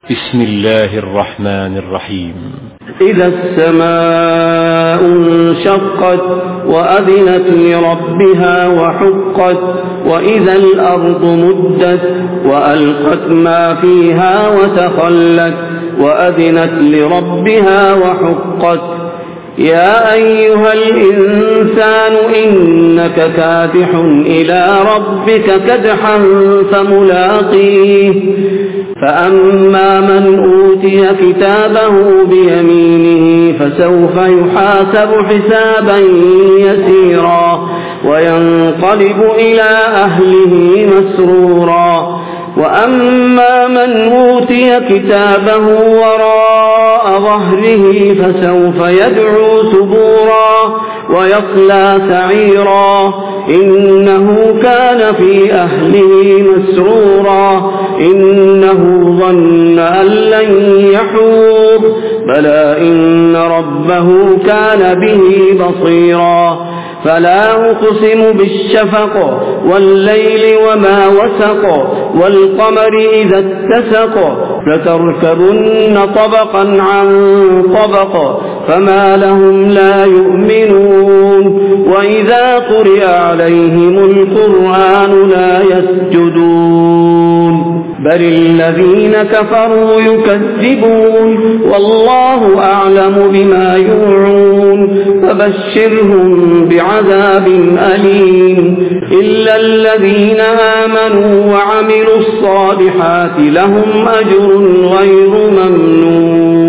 بسم الله الرحمن الرحيم. إذا السماء انشقت وأذنت لربها وحقت وإذا الأرض مدت وألقت ما فيها وتخلت وأذنت لربها وحقت يا أيها الإنسان إنك كادح إلى ربك كدحا فملاقيه فأما من أوتي كتابه بيمينه فسوف يحاسب حسابا يسيرا وينقلب إلى أهله مسرورا وأما من أوتي كتابه وراء ظهره فسوف يدعو ثبورا ويصلى سعيرا إنه كان في أهله مسرورا إنه ظن أن لن يحور بلى إن ربه كان به بصيرا فلا أقسم بالشفق والليل وما وسق والقمر إذا اتسق لتركبن طبقا عن طبق فما لهم لا يؤمنون وإذا قرئ عليهم القرآن لا يسجدون بل الذين كفروا يكذبون والله أعلم بما يوعون فبشرهم بعذاب أليم إلا الذين آمنوا وعملوا الصالحات لهم أجر غير ممنون.